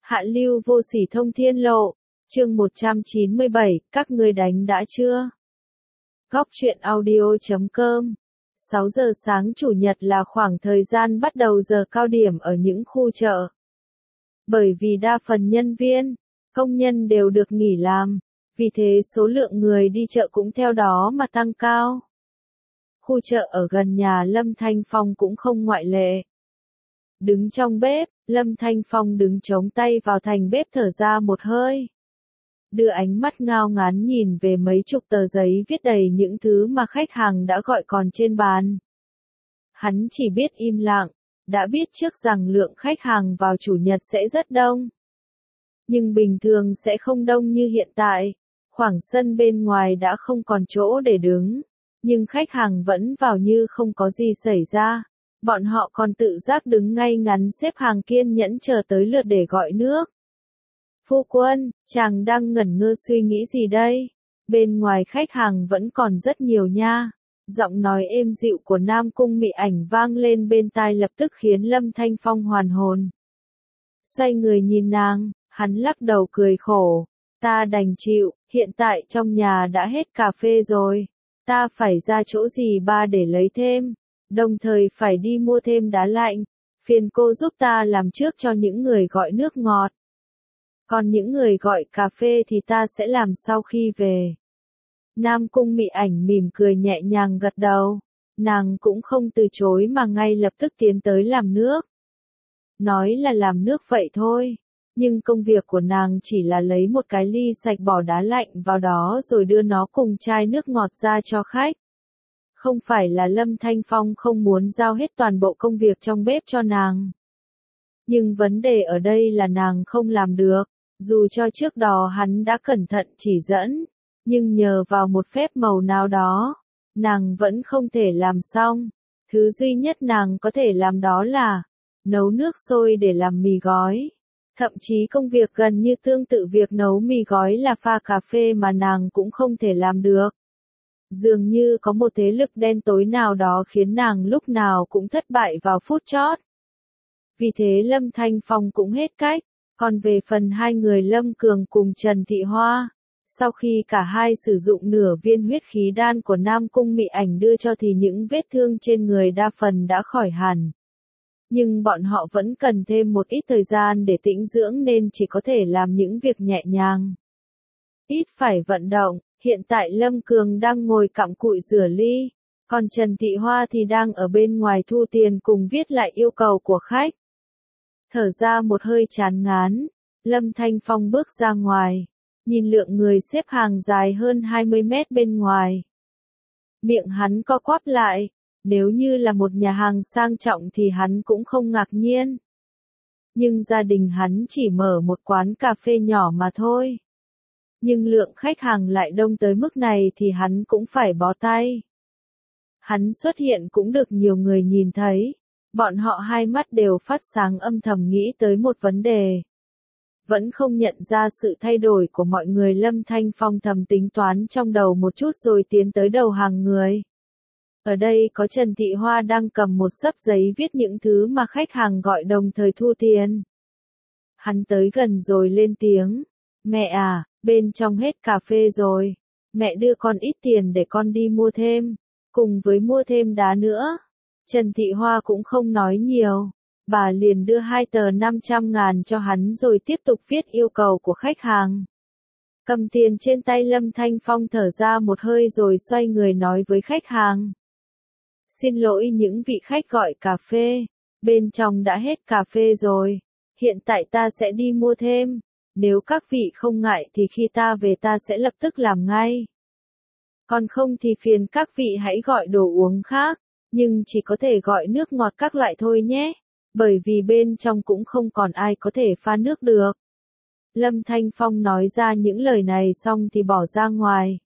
Hạ lưu vô sỉ thông thiên lộ, chương 197, các ngươi đánh đã chưa? Góc truyện audio.com 6 giờ sáng Chủ nhật là khoảng thời gian bắt đầu giờ cao điểm ở những khu chợ. Bởi vì đa phần nhân viên, công nhân đều được nghỉ làm, vì thế số lượng người đi chợ cũng theo đó mà tăng cao. Khu chợ ở gần nhà Lâm Thanh Phong cũng không ngoại lệ. Đứng trong bếp, Lâm Thanh Phong đứng chống tay vào thành bếp thở ra một hơi. Đưa ánh mắt ngao ngán nhìn về mấy chục tờ giấy viết đầy những thứ mà khách hàng đã gọi còn trên bàn. Hắn chỉ biết im lặng, đã biết trước rằng lượng khách hàng vào Chủ nhật sẽ rất đông. Nhưng bình thường sẽ không đông như hiện tại, khoảng sân bên ngoài đã không còn chỗ để đứng, nhưng khách hàng vẫn vào như không có gì xảy ra. Bọn họ còn tự giác đứng ngay ngắn xếp hàng kiên nhẫn chờ tới lượt để gọi nước. Phu quân, chàng đang ngẩn ngơ suy nghĩ gì đây? Bên ngoài khách hàng vẫn còn rất nhiều nha. Giọng nói êm dịu của Nam Cung Mị Ảnh vang lên bên tai lập tức khiến Lâm Thanh Phong hoàn hồn. Xoay người nhìn nàng, hắn lắc đầu cười khổ. Ta đành chịu, hiện tại trong nhà đã hết cà phê rồi. Ta phải ra chỗ gì ba để lấy thêm. Đồng thời phải đi mua thêm đá lạnh, phiền cô giúp ta làm trước cho những người gọi nước ngọt. Còn những người gọi cà phê thì ta sẽ làm sau khi về. Nam Cung Mị Ảnh mỉm cười nhẹ nhàng gật đầu, nàng cũng không từ chối mà ngay lập tức tiến tới làm nước. Nói là làm nước vậy thôi, nhưng công việc của nàng chỉ là lấy một cái ly sạch bỏ đá lạnh vào đó rồi đưa nó cùng chai nước ngọt ra cho khách. Không phải là Lâm Thanh Phong không muốn giao hết toàn bộ công việc trong bếp cho nàng. Nhưng vấn đề ở đây là nàng không làm được, dù cho trước đó hắn đã cẩn thận chỉ dẫn, nhưng nhờ vào một phép màu nào đó, nàng vẫn không thể làm xong. Thứ duy nhất nàng có thể làm đó là nấu nước sôi để làm mì gói. Thậm chí công việc gần như tương tự việc nấu mì gói là pha cà phê mà nàng cũng không thể làm được. Dường như có một thế lực đen tối nào đó khiến nàng lúc nào cũng thất bại vào phút chót. Vì thế Lâm Thanh Phong cũng hết cách, còn về phần hai người Lâm Cường cùng Trần Thị Hoa, sau khi cả hai sử dụng nửa viên huyết khí đan của Nam Cung Mị Ảnh đưa cho thì những vết thương trên người đa phần đã khỏi hẳn. Nhưng bọn họ vẫn cần thêm một ít thời gian để tĩnh dưỡng nên chỉ có thể làm những việc nhẹ nhàng. Ít phải vận động. Hiện tại Lâm Cường đang ngồi cặm cụi rửa ly, còn Trần Thị Hoa thì đang ở bên ngoài thu tiền cùng viết lại yêu cầu của khách. Thở ra một hơi chán ngán, Lâm Thanh Phong bước ra ngoài, nhìn lượng người xếp hàng dài hơn 20 mét bên ngoài. Miệng hắn co quắp lại, nếu như là một nhà hàng sang trọng thì hắn cũng không ngạc nhiên. Nhưng gia đình hắn chỉ mở một quán cà phê nhỏ mà thôi. Nhưng lượng khách hàng lại đông tới mức này thì hắn cũng phải bó tay. Hắn xuất hiện cũng được nhiều người nhìn thấy, bọn họ hai mắt đều phát sáng âm thầm nghĩ tới một vấn đề. Vẫn không nhận ra sự thay đổi của mọi người. Lâm Thanh Phong thầm tính toán trong đầu một chút rồi tiến tới đầu hàng người. Ở đây có Trần Thị Hoa đang cầm một xấp giấy viết những thứ mà khách hàng gọi đồng thời thu tiền. Hắn tới gần rồi lên tiếng, mẹ à, bên trong hết cà phê rồi, mẹ đưa con ít tiền để con đi mua thêm, cùng với mua thêm đá nữa. Trần Thị Hoa cũng không nói nhiều, bà liền đưa 2 tờ 500.000 cho hắn rồi tiếp tục viết yêu cầu của khách hàng. Cầm tiền trên tay Lâm Thanh Phong thở ra một hơi rồi xoay người nói với khách hàng. Xin lỗi những vị khách gọi cà phê, bên trong đã hết cà phê rồi, hiện tại ta sẽ đi mua thêm. Nếu các vị không ngại thì khi ta về ta sẽ lập tức làm ngay. Còn không thì phiền các vị hãy gọi đồ uống khác, nhưng chỉ có thể gọi nước ngọt các loại thôi nhé, bởi vì bên trong cũng không còn ai có thể pha nước được. Lâm Thanh Phong nói ra những lời này xong thì bỏ ra ngoài.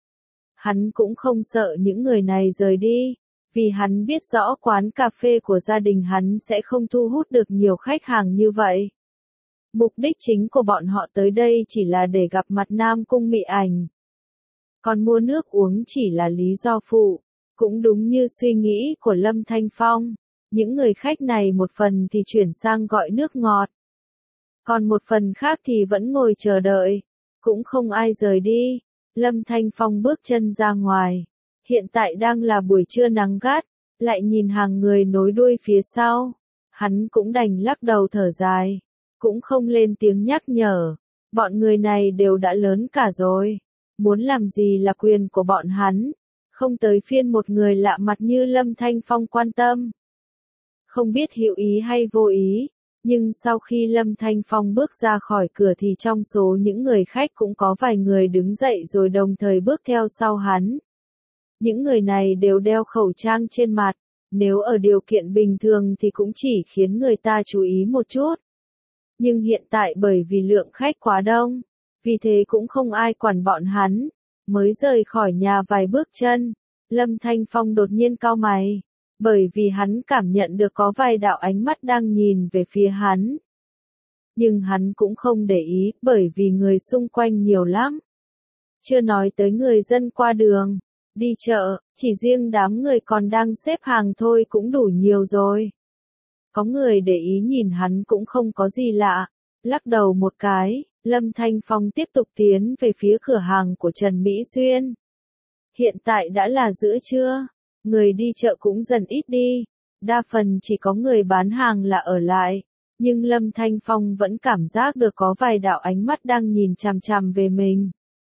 Hắn cũng không sợ những người này rời đi, vì hắn biết rõ quán cà phê của gia đình hắn sẽ không thu hút được nhiều khách hàng như vậy. Mục đích chính của bọn họ tới đây chỉ là để gặp mặt Nam Cung Mị Ảnh. Còn mua nước uống chỉ là lý do phụ. Cũng đúng như suy nghĩ của Lâm Thanh Phong, những người khách này một phần thì chuyển sang gọi nước ngọt. Còn một phần khác thì vẫn ngồi chờ đợi, cũng không ai rời đi. Lâm Thanh Phong bước chân ra ngoài. Hiện tại đang là buổi trưa nắng gắt, lại nhìn hàng người nối đuôi phía sau. Hắn cũng đành lắc đầu thở dài, cũng không lên tiếng nhắc nhở. Bọn người này đều đã lớn cả rồi, muốn làm gì là quyền của bọn hắn, không tới phiên một người lạ mặt như Lâm Thanh Phong quan tâm. Không biết hữu ý hay vô ý, nhưng sau khi Lâm Thanh Phong bước ra khỏi cửa thì trong số những người khách cũng có vài người đứng dậy rồi đồng thời bước theo sau hắn. Những người này đều đeo khẩu trang trên mặt, nếu ở điều kiện bình thường thì cũng chỉ khiến người ta chú ý một chút. Nhưng hiện tại bởi vì lượng khách quá đông, vì thế cũng không ai quản bọn hắn. Mới rời khỏi nhà vài bước chân, Lâm Thanh Phong đột nhiên cau mày, bởi vì hắn cảm nhận được có vài đạo ánh mắt đang nhìn về phía hắn. Nhưng hắn cũng không để ý, bởi vì người xung quanh nhiều lắm. Chưa nói tới người dân qua đường, đi chợ, chỉ riêng đám người còn đang xếp hàng thôi cũng đủ nhiều rồi. Có người để ý nhìn hắn cũng không có gì lạ, lắc đầu một cái, Lâm Thanh Phong tiếp tục tiến về phía cửa hàng của Trần Mỹ Xuyên. Hiện tại đã là giữa trưa, người đi chợ cũng dần ít đi, đa phần chỉ có người bán hàng là ở lại, nhưng Lâm Thanh Phong vẫn cảm giác được có vài đạo ánh mắt đang nhìn chằm chằm về mình.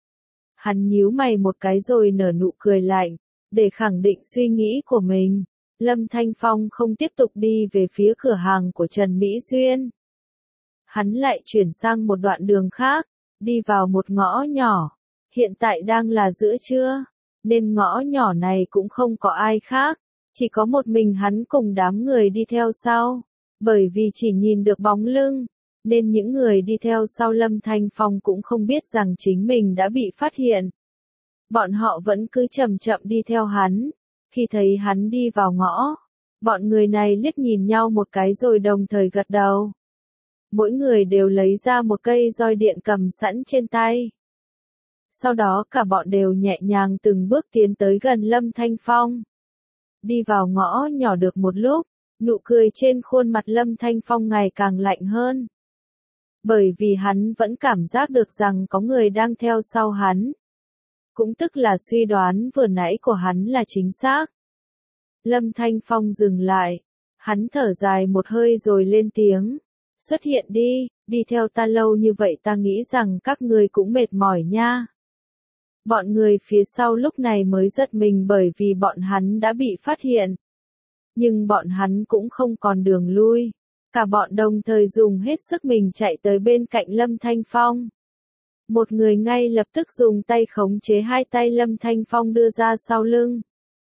Hắn nhíu mày một cái rồi nở nụ cười lạnh, để khẳng định suy nghĩ của mình. Lâm Thanh Phong không tiếp tục đi về phía cửa hàng của Trần Mỹ Xuyên. Hắn lại chuyển sang một đoạn đường khác, đi vào một ngõ nhỏ. Hiện tại đang là giữa trưa, nên ngõ nhỏ này cũng không có ai khác, chỉ có một mình hắn cùng đám người đi theo sau. Bởi vì chỉ nhìn được bóng lưng, nên những người đi theo sau Lâm Thanh Phong cũng không biết rằng chính mình đã bị phát hiện. Bọn họ vẫn cứ chậm chậm đi theo hắn. Khi thấy hắn đi vào ngõ, bọn người này liếc nhìn nhau một cái rồi đồng thời gật đầu. Mỗi người đều lấy ra một cây roi điện cầm sẵn trên tay. Sau đó cả bọn đều nhẹ nhàng từng bước tiến tới gần Lâm Thanh Phong. Đi vào ngõ nhỏ được một lúc, nụ cười trên khuôn mặt Lâm Thanh Phong ngày càng lạnh hơn. Bởi vì hắn vẫn cảm giác được rằng có người đang theo sau hắn. Cũng tức là suy đoán vừa nãy của hắn là chính xác. Lâm Thanh Phong dừng lại. Hắn thở dài một hơi rồi lên tiếng. Xuất hiện đi theo ta lâu như vậy ta nghĩ rằng các ngươi cũng mệt mỏi nha. Bọn người phía sau lúc này mới giật mình bởi vì bọn hắn đã bị phát hiện. Nhưng bọn hắn cũng không còn đường lui. Cả bọn đồng thời dùng hết sức mình chạy tới bên cạnh Lâm Thanh Phong. Một người ngay lập tức dùng tay khống chế hai tay Lâm Thanh Phong đưa ra sau lưng.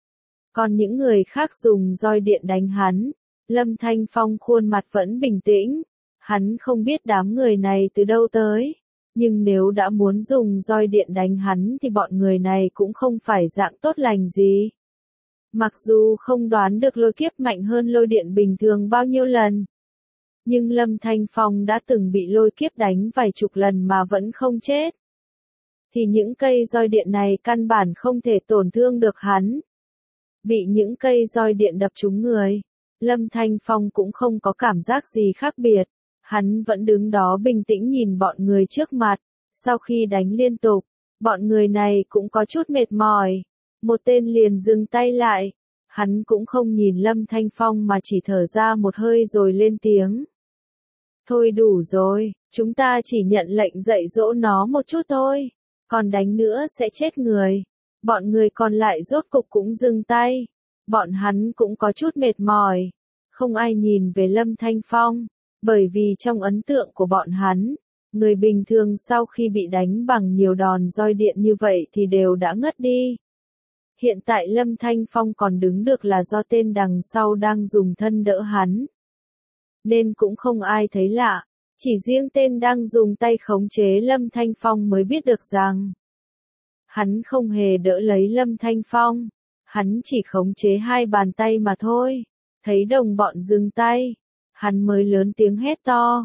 Còn những người khác dùng roi điện đánh hắn. Lâm Thanh Phong khuôn mặt vẫn bình tĩnh. Hắn không biết đám người này từ đâu tới. Nhưng nếu đã muốn dùng roi điện đánh hắn thì bọn người này cũng không phải dạng tốt lành gì. Mặc dù không đoán được lôi kiếp mạnh hơn lôi điện bình thường bao nhiêu lần. Nhưng Lâm Thanh Phong đã từng bị lôi kiếp đánh vài chục lần mà vẫn không chết. Thì những cây roi điện này căn bản không thể tổn thương được hắn. Bị những cây roi điện đập trúng người, Lâm Thanh Phong cũng không có cảm giác gì khác biệt. Hắn vẫn đứng đó bình tĩnh nhìn bọn người trước mặt. Sau khi đánh liên tục, bọn người này cũng có chút mệt mỏi. Một tên liền dừng tay lại. Hắn cũng không nhìn Lâm Thanh Phong mà chỉ thở ra một hơi rồi lên tiếng. Thôi đủ rồi, chúng ta chỉ nhận lệnh dạy dỗ nó một chút thôi. Còn đánh nữa sẽ chết người. Bọn người còn lại rốt cục cũng dừng tay. Bọn hắn cũng có chút mệt mỏi. Không ai nhìn về Lâm Thanh Phong. Bởi vì trong ấn tượng của bọn hắn, người bình thường sau khi bị đánh bằng nhiều đòn roi điện như vậy thì đều đã ngất đi. Hiện tại Lâm Thanh Phong còn đứng được là do tên đằng sau đang dùng thân đỡ hắn. Nên cũng không ai thấy lạ, chỉ riêng tên đang dùng tay khống chế Lâm Thanh Phong mới biết được rằng hắn không hề đỡ lấy Lâm Thanh Phong, hắn chỉ khống chế hai bàn tay mà thôi. Thấy đồng bọn dừng tay, hắn mới lớn tiếng hét to,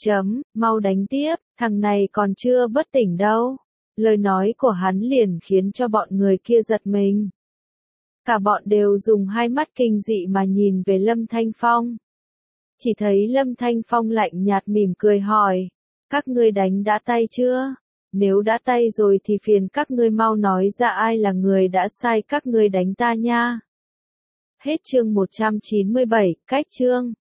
mau đánh tiếp, thằng này còn chưa bất tỉnh đâu. Lời nói của hắn liền khiến cho bọn người kia giật mình. Cả bọn đều dùng hai mắt kinh dị mà nhìn về Lâm Thanh Phong. Chỉ thấy Lâm Thanh Phong lạnh nhạt mỉm cười hỏi, các ngươi đánh đã tay chưa? Nếu đã tay rồi thì phiền các ngươi mau nói ra ai là người đã sai các ngươi đánh ta nha. Hết chương 197, cách chương.